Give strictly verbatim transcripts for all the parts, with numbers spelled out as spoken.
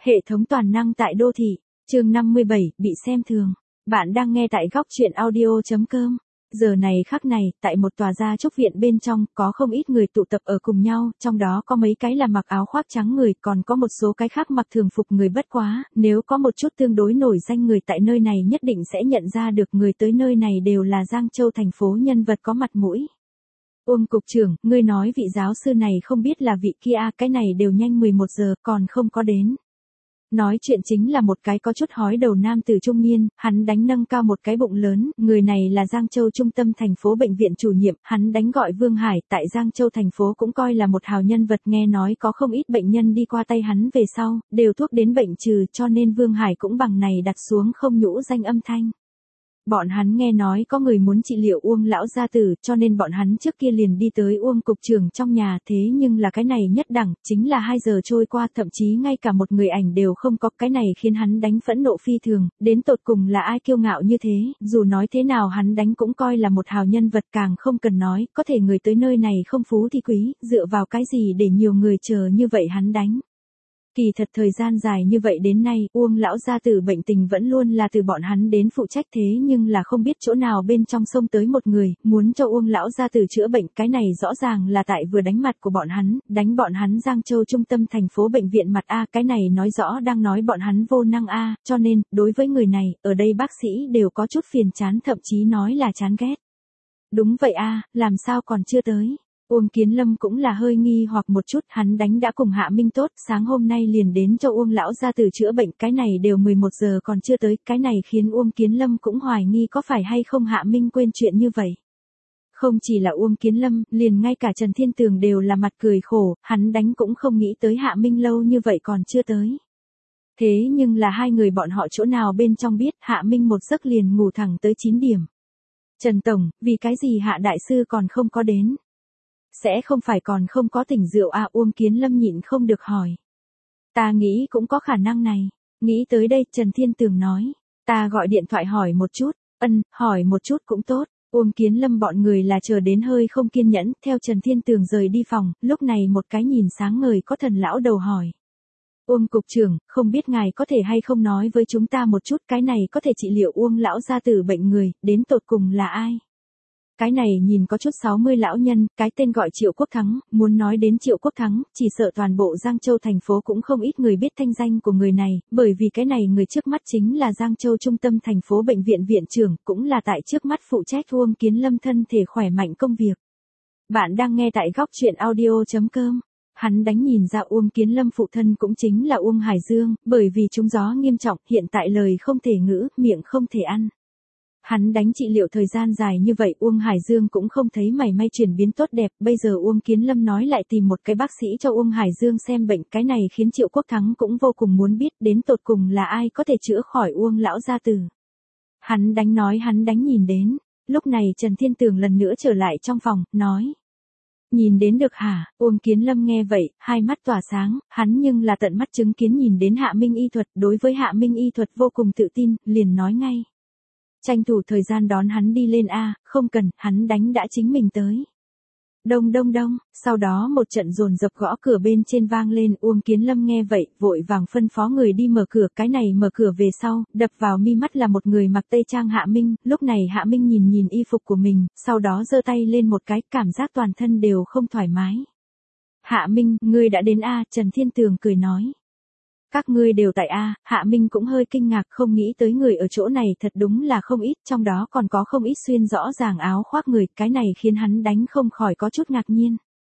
Hệ thống toàn năng tại đô thị, chương năm mươi bảy, bị xem thường. Bạn đang nghe tại góc truyện audio chấm com. Giờ này khắc này, tại một tòa gia chúc viện bên trong, có không ít người tụ tập ở cùng nhau, trong đó có mấy cái là mặc áo khoác trắng người, còn có một số cái khác mặc thường phục người. Bất quá, nếu có một chút tương đối nổi danh người tại nơi này nhất định sẽ nhận ra được người tới nơi này đều là Giang Châu thành phố nhân vật có mặt mũi. Uông cục trưởng, ngươi nói vị giáo sư này không biết là vị kia, cái này đều nhanh mười một giờ còn không có đến. Nói chuyện chính là một cái có chút hói đầu nam tử trung niên, hắn đánh nâng cao một cái bụng lớn, người này là Giang Châu trung tâm thành phố bệnh viện chủ nhiệm, hắn đánh gọi Vương Hải, tại Giang Châu thành phố cũng coi là một hào nhân vật, nghe nói có không ít bệnh nhân đi qua tay hắn về sau, đều thuốc đến bệnh trừ, cho nên Vương Hải cũng bằng này đặt xuống không nhũ danh âm thanh. Bọn hắn nghe nói có người muốn trị liệu Uông lão gia tử, cho nên bọn hắn trước kia liền đi tới Uông cục trưởng trong nhà, thế nhưng là cái này nhất đẳng, chính là hai giờ trôi qua, thậm chí ngay cả một người ảnh đều không có, cái này khiến hắn đánh phẫn nộ phi thường, đến tột cùng là ai kiêu ngạo như thế, dù nói thế nào hắn đánh cũng coi là một hào nhân vật, càng không cần nói, có thể người tới nơi này không phú thì quý, dựa vào cái gì để nhiều người chờ như vậy hắn đánh. Kỳ thật thời gian dài như vậy đến nay, Uông lão gia tử bệnh tình vẫn luôn là từ bọn hắn đến phụ trách, thế nhưng là không biết chỗ nào bên trong xông tới một người, muốn cho Uông lão gia tử chữa bệnh, cái này rõ ràng là tại vừa đánh mặt của bọn hắn, đánh bọn hắn Giang Châu trung tâm thành phố bệnh viện mặt a, cái này nói rõ đang nói bọn hắn vô năng a, cho nên, đối với người này, ở đây bác sĩ đều có chút phiền chán, thậm chí nói là chán ghét. Đúng vậy a, làm sao còn chưa tới? Uông Kiến Lâm cũng là hơi nghi hoặc một chút, hắn đánh đã cùng Hạ Minh tốt, sáng hôm nay liền đến cho Uông lão gia tử chữa bệnh, cái này đều mười một giờ còn chưa tới, cái này khiến Uông Kiến Lâm cũng hoài nghi có phải hay không Hạ Minh quên chuyện như vậy. Không chỉ là Uông Kiến Lâm, liền ngay cả Trần Thiên Tường đều là mặt cười khổ, hắn đánh cũng không nghĩ tới Hạ Minh lâu như vậy còn chưa tới. Thế nhưng là hai người bọn họ chỗ nào bên trong biết, Hạ Minh một giấc liền ngủ thẳng tới chín điểm. Trần Tổng, vì cái gì Hạ Đại Sư còn không có đến? Sẽ không phải còn không có tỉnh rượu à? Uông Kiến Lâm nhịn không được hỏi. Ta nghĩ cũng có khả năng này. Nghĩ tới đây Trần Thiên Tường nói. Ta gọi điện thoại hỏi một chút. Ân, hỏi một chút cũng tốt. Uông Kiến Lâm bọn người là chờ đến hơi không kiên nhẫn. Theo Trần Thiên Tường rời đi phòng. Lúc này một cái nhìn sáng ngời có thần lão đầu hỏi. Uông cục trưởng, không biết ngài có thể hay không nói với chúng ta một chút, cái này có thể trị liệu Uông lão gia tử bệnh người, đến tột cùng là ai? Cái này nhìn có chút sáu mươi lão nhân, cái tên gọi Triệu Quốc Thắng, muốn nói đến Triệu Quốc Thắng, chỉ sợ toàn bộ Giang Châu thành phố cũng không ít người biết thanh danh của người này, bởi vì cái này người trước mắt chính là Giang Châu trung tâm thành phố bệnh viện viện trưởng, cũng là tại trước mắt phụ trách Uông Kiến Lâm thân thể khỏe mạnh công việc. Bạn đang nghe tại góc truyện audio chấm com. Hắn đánh nhìn ra Uông Kiến Lâm phụ thân cũng chính là Uông Hải Dương, bởi vì trúng gió nghiêm trọng, hiện tại lời không thể ngữ, miệng không thể ăn. Hắn đánh trị liệu thời gian dài như vậy, Uông Hải Dương cũng không thấy mảy may chuyển biến tốt đẹp, bây giờ Uông Kiến Lâm nói lại tìm một cái bác sĩ cho Uông Hải Dương xem bệnh, cái này khiến Triệu Quốc Thắng cũng vô cùng muốn biết đến tột cùng là ai có thể chữa khỏi Uông lão gia tử. Hắn đánh nói hắn đánh nhìn đến, lúc này Trần Thiên Tường lần nữa trở lại trong phòng, nói. Nhìn đến được hả? Uông Kiến Lâm nghe vậy, hai mắt tỏa sáng, hắn nhưng là tận mắt chứng kiến nhìn đến Hạ Minh y thuật, đối với Hạ Minh y thuật vô cùng tự tin, liền nói ngay. Tranh thủ thời gian đón hắn đi lên a, không cần, hắn đánh đã chính mình tới. Đông đông đông, sau đó một trận dồn dập gõ cửa bên trên vang lên, Uông Kiến Lâm nghe vậy, vội vàng phân phó người đi mở cửa, cái này mở cửa về sau, đập vào mi mắt là một người mặc tây trang Hạ Minh, lúc này Hạ Minh nhìn nhìn y phục của mình, sau đó giơ tay lên một cái, cảm giác toàn thân đều không thoải mái. Hạ Minh, ngươi đã đến a, Trần Thiên Tường cười nói. Các ngươi đều tại A, Hạ Minh cũng hơi kinh ngạc, không nghĩ tới người ở chỗ này thật đúng là không ít, trong đó còn có không ít xuyên rõ ràng áo khoác người, cái này khiến hắn đánh không khỏi có chút ngạc nhiên.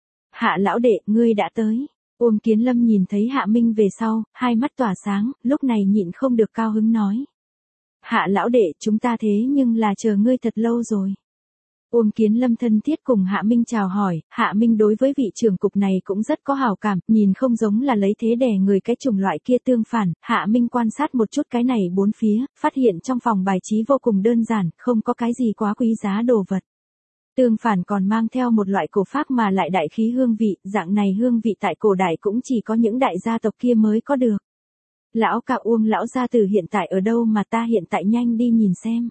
Hạ lão đệ, ngươi đã tới. Uông Kiến Lâm nhìn thấy Hạ Minh về sau, hai mắt tỏa sáng, lúc này nhịn không được cao hứng nói. Hạ lão đệ, chúng ta thế nhưng là chờ ngươi thật lâu rồi. Uông Kiến Lâm thân thiết cùng Hạ Minh chào hỏi, Hạ Minh đối với vị trưởng cục này cũng rất có hảo cảm, nhìn không giống là lấy thế đè người cái chủng loại kia, tương phản, Hạ Minh quan sát một chút cái này bốn phía, phát hiện trong phòng bài trí vô cùng đơn giản, không có cái gì quá quý giá đồ vật. Tương phản còn mang theo một loại cổ pháp mà lại đại khí hương vị, dạng này hương vị tại cổ đại cũng chỉ có những đại gia tộc kia mới có được. Lão ca Uông lão gia tử hiện tại ở đâu mà ta hiện tại nhanh đi nhìn xem.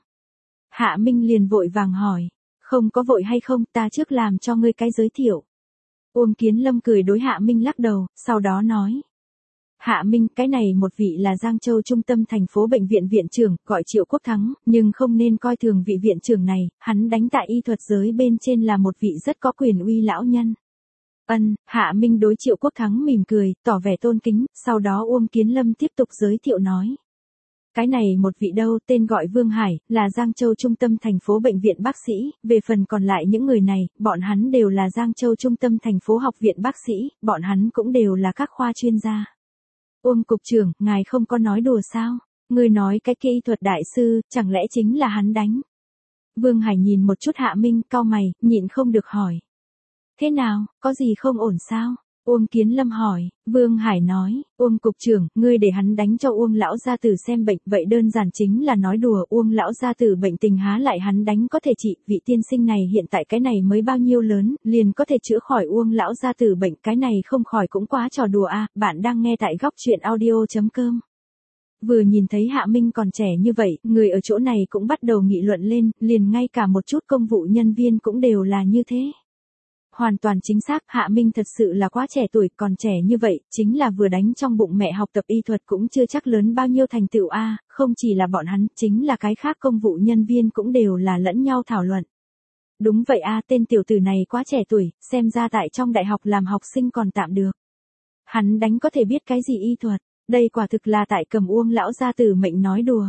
Hạ Minh liền vội vàng hỏi. Không có vội hay không, ta trước làm cho ngươi cái giới thiệu. Uông Kiến Lâm cười đối Hạ Minh lắc đầu, sau đó nói. Hạ Minh, cái này một vị là Giang Châu trung tâm thành phố bệnh viện viện trưởng, gọi Triệu Quốc Thắng, nhưng không nên coi thường vị viện trưởng này, hắn đánh tại y thuật giới bên trên là một vị rất có quyền uy lão nhân. Ân, Hạ Minh đối Triệu Quốc Thắng mỉm cười, tỏ vẻ tôn kính, sau đó Uông Kiến Lâm tiếp tục giới thiệu nói. Cái này một vị đâu, tên gọi Vương Hải, là Giang Châu trung tâm thành phố bệnh viện bác sĩ, về phần còn lại những người này, bọn hắn đều là Giang Châu trung tâm thành phố học viện bác sĩ, bọn hắn cũng đều là các khoa chuyên gia. Uông cục trưởng, ngài không có nói đùa sao? Người nói cái kia y thuật đại sư, chẳng lẽ chính là hắn đánh? Vương Hải nhìn một chút Hạ Minh, cau mày, nhịn không được hỏi. Thế nào, có gì không ổn sao? Uông Kiến Lâm hỏi, Vương Hải nói, Uông cục trưởng, ngươi để hắn đánh cho Uông lão gia tử xem bệnh, vậy đơn giản chính là nói đùa, Uông lão gia tử bệnh tình há lại hắn đánh có thể trị, vị tiên sinh này hiện tại cái này mới bao nhiêu lớn, liền có thể chữa khỏi Uông lão gia tử bệnh, cái này không khỏi cũng quá trò đùa à, bạn đang nghe tại góc truyện audio.com. Vừa nhìn thấy Hạ Minh còn trẻ như vậy, người ở chỗ này cũng bắt đầu nghị luận lên, liền ngay cả một chút công vụ nhân viên cũng đều là như thế. Hoàn toàn chính xác, Hạ Minh thật sự là quá trẻ tuổi, còn trẻ như vậy, chính là vừa đánh trong bụng mẹ học tập y thuật cũng chưa chắc lớn bao nhiêu thành tựu a, không chỉ là bọn hắn, chính là cái khác công vụ nhân viên cũng đều là lẫn nhau thảo luận. Đúng vậy a, tên tiểu tử này quá trẻ tuổi, xem ra tại trong đại học làm học sinh còn tạm được. Hắn đánh có thể biết cái gì y thuật, đây quả thực là tại cầm Uông lão gia tử mệnh nói đùa.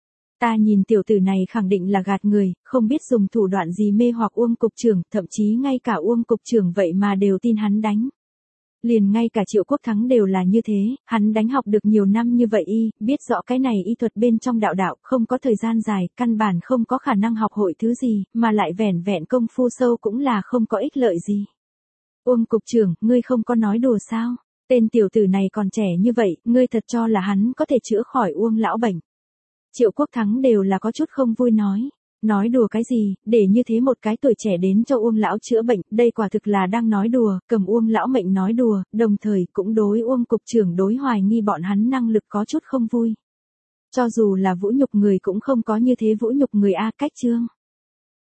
Ta nhìn tiểu tử này khẳng định là gạt người, không biết dùng thủ đoạn gì mê hoặc Uông cục trưởng, thậm chí ngay cả Uông cục trưởng vậy mà đều tin hắn đánh. Liền ngay cả Triệu Quốc Thắng đều là như thế, hắn đánh học được nhiều năm như vậy y, biết rõ cái này y thuật bên trong đạo đạo, không có thời gian dài, căn bản không có khả năng học hội thứ gì, mà lại vẻn vẹn công phu sâu cũng là không có ích lợi gì. Uông cục trưởng, ngươi không có nói đùa sao? Tên tiểu tử này còn trẻ như vậy, ngươi thật cho là hắn có thể chữa khỏi Uông lão bệnh. Triệu Quốc Thắng đều là có chút không vui nói. Nói đùa cái gì, để như thế một cái tuổi trẻ đến cho Uông lão chữa bệnh, đây quả thực là đang nói đùa, cầm Uông lão mệnh nói đùa, đồng thời cũng đối Uông cục trưởng đối hoài nghi bọn hắn năng lực có chút không vui. Cho dù là vũ nhục người cũng không có như thế vũ nhục người a, cách chương.